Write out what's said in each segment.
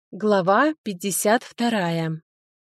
Глава 52.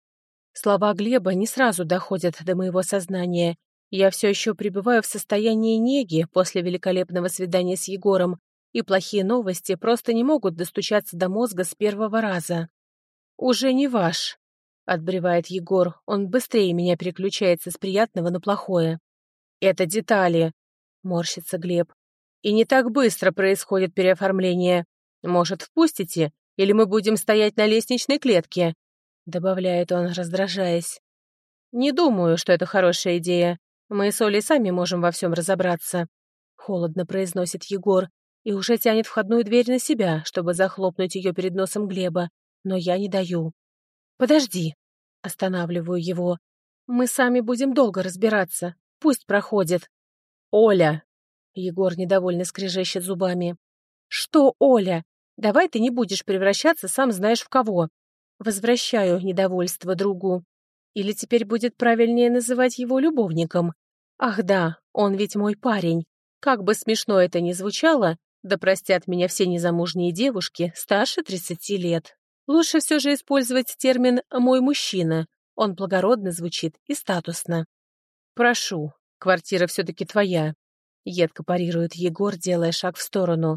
Слова Глеба не сразу доходят до моего сознания. Я все еще пребываю в состоянии неги после великолепного свидания с Егором, и плохие новости просто не могут достучаться до мозга с первого раза. «Уже не ваш», — отбревает Егор. Он быстрее меня переключается с приятного на плохое. «Это детали», — морщится Глеб. «И не так быстро происходит переоформление. Может, впустите? Или мы будем стоять на лестничной клетке?» — добавляет он, раздражаясь. «Не думаю, что это хорошая идея. Мы с Олей сами можем во всем разобраться», — холодно произносит Егор и уже тянет входную дверь на себя, чтобы захлопнуть ее перед носом Глеба, но я не даю. «Подожди», — останавливаю его. «Мы сами будем долго разбираться. Пусть проходит». «Оля!» — Егор недовольно скрежещет зубами. «Что, Оля? Давай ты не будешь превращаться сам знаешь в кого». Возвращаю недовольство другу. Или теперь будет правильнее называть его любовником? Ах да, он ведь мой парень. Как бы смешно это ни звучало, да простят меня все незамужние девушки старше 30 лет. Лучше все же использовать термин «мой мужчина». Он благородно звучит и статусно. «Прошу, квартира все-таки твоя», — едко парирует Егор, делая шаг в сторону.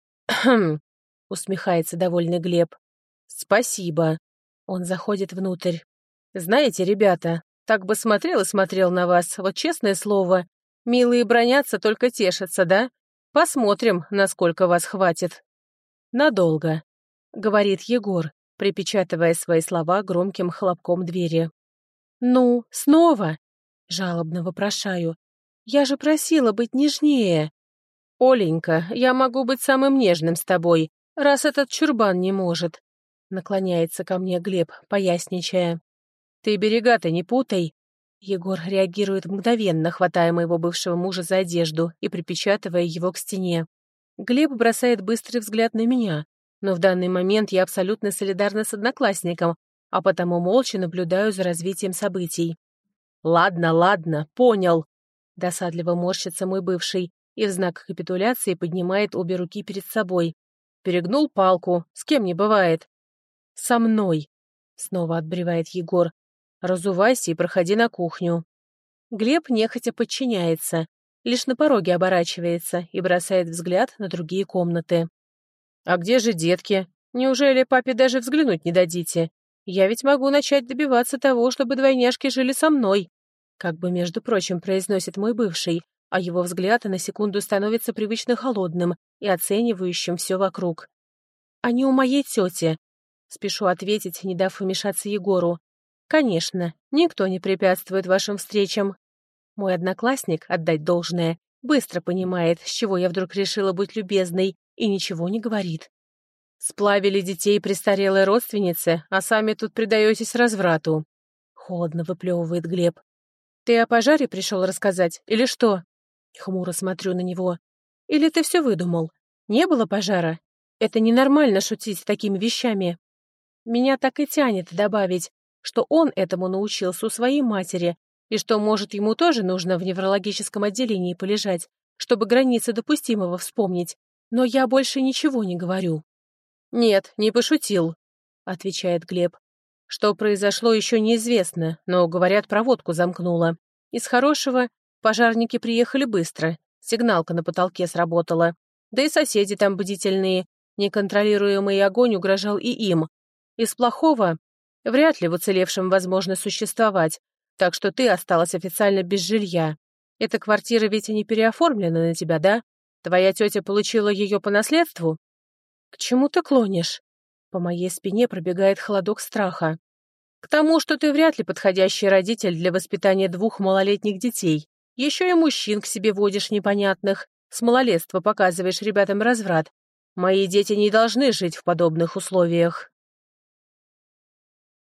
«Хм», — усмехается довольный Глеб. «Спасибо». Он заходит внутрь. «Знаете, ребята, так бы смотрел и смотрел на вас, вот честное слово. Милые бранятся, только тешатся, да? Посмотрим, насколько вас хватит». «Надолго», — говорит Егор, припечатывая свои слова громким хлопком двери. «Ну, снова?» — жалобно вопрошаю. «Я же просила быть нежнее». «Оленька, я могу быть самым нежным с тобой, раз этот чурбан не может», — наклоняется ко мне Глеб, поясничая. «Ты берега-то не путай». Егор реагирует мгновенно, хватая моего бывшего мужа за одежду и припечатывая его к стене. Глеб бросает быстрый взгляд на меня, но в данный момент я абсолютно солидарна с одноклассником, а потому молча наблюдаю за развитием событий. «Ладно, ладно, понял», — досадливо морщится мой бывший и в знак капитуляции поднимает обе руки перед собой. «Перегнул палку, с кем не бывает». «Со мной», — снова отбревает Егор. «Разувайся и проходи на кухню». Глеб нехотя подчиняется, лишь на пороге оборачивается и бросает взгляд на другие комнаты. «А где же детки? Неужели папе даже взглянуть не дадите? Я ведь могу начать добиваться того, чтобы двойняшки жили со мной», как бы, между прочим, произносит мой бывший, а его взгляд на секунду становится привычно холодным и оценивающим все вокруг. «Они у моей тети», — спешу ответить, не дав вмешаться Егору. «Конечно, никто не препятствует вашим встречам». Мой одноклассник, отдать должное, быстро понимает, с чего я вдруг решила быть любезной, и ничего не говорит. «Сплавили детей престарелой родственницы, а сами тут предаетесь разврату», — холодно выплевывает Глеб. «Ты о пожаре пришел рассказать, или что?» Хмуро смотрю на него. «Или ты все выдумал? Не было пожара? Это ненормально шутить такими вещами». Меня так и тянет добавить, что он этому научился у своей матери, и что, может, ему тоже нужно в неврологическом отделении полежать, чтобы границы допустимого вспомнить, но я больше ничего не говорю. «Нет, не пошутил», — отвечает Глеб. «Что произошло, еще неизвестно, но, говорят, проводку замкнуло. Из хорошего пожарники приехали быстро, сигналка на потолке сработала. Да и соседи там бдительные, неконтролируемый огонь угрожал и им. Из плохого вряд ли в уцелевшем возможно существовать, так что ты осталась официально без жилья. Эта квартира ведь и не переоформлена на тебя, да? Твоя тетя получила ее по наследству?» «К чему ты клонишь?» По моей спине пробегает холодок страха. «К тому, что ты вряд ли подходящий родитель для воспитания 2 малолетних детей. Еще и мужчин к себе водишь непонятных. С малолетства показываешь ребятам разврат. Мои дети не должны жить в подобных условиях».